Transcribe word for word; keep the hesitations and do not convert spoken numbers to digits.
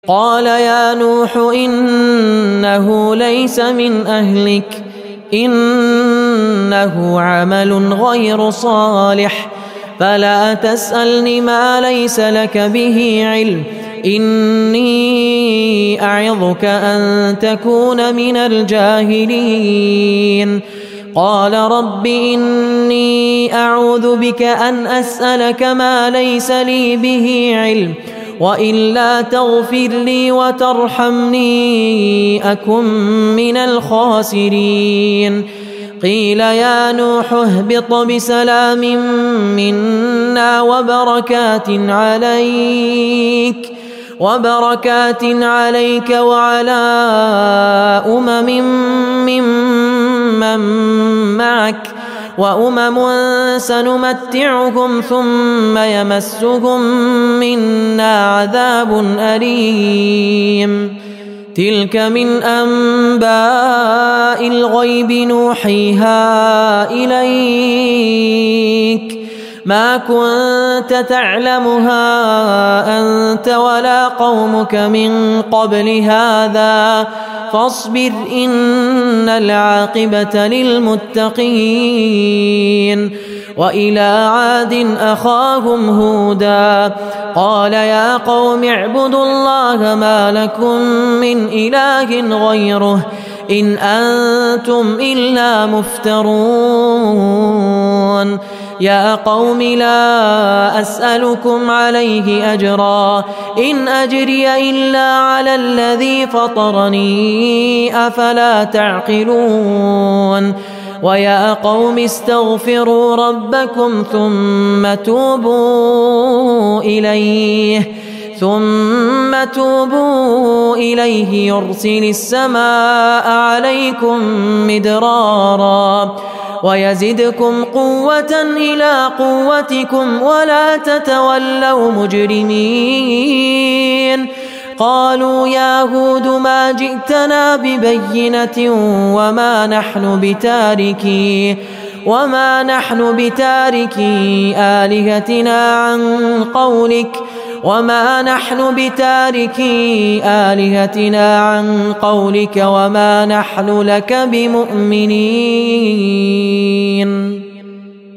قال يا نوح إنه ليس من أهلك إنه عمل غير صالح فلا تسألني ما ليس لك به علم إني أعظك أن تكون من الجاهلين قال رب إني أعوذ بك أن أسألك ما ليس لي به علم وإلا تغفر لي وترحمني أكن من الخاسرين قيل يا نوح اهبط بسلام منا وبركات عليك وبركات عليك وعلى أمم ممن معك وأمم سنمتعهم ثم يمسهم منا عذاب أليم تلك من أنباء الغيب نوحيها إليك ما كنت تعلمها أنت ولا قومك من قبل هذا فاصبر إن العاقبة للمتقين وإلى عاد أخاهم هودا قال يا قوم اعبدوا الله ما لكم من إله غيره إن أنتم إلا مفترون يا قوم لا أسألكم عليه أجرا إن أجري إلا على الذي فطرني أفلا تعقلون ويا قوم استغفروا ربكم ثم توبوا إليه ثم توبوا إليه يرسل السماء عليكم مدرارا ويزدكم قوة إلى قوتكم ولا تتولوا مجرمين قالوا يا هود ما جئتنا ببينة وما نحن بتاركي وما نحن بتاركي آلهتنا عن قولك وما نحن بتاركي آلهتنا عن قولك وما نحن لك بمؤمنين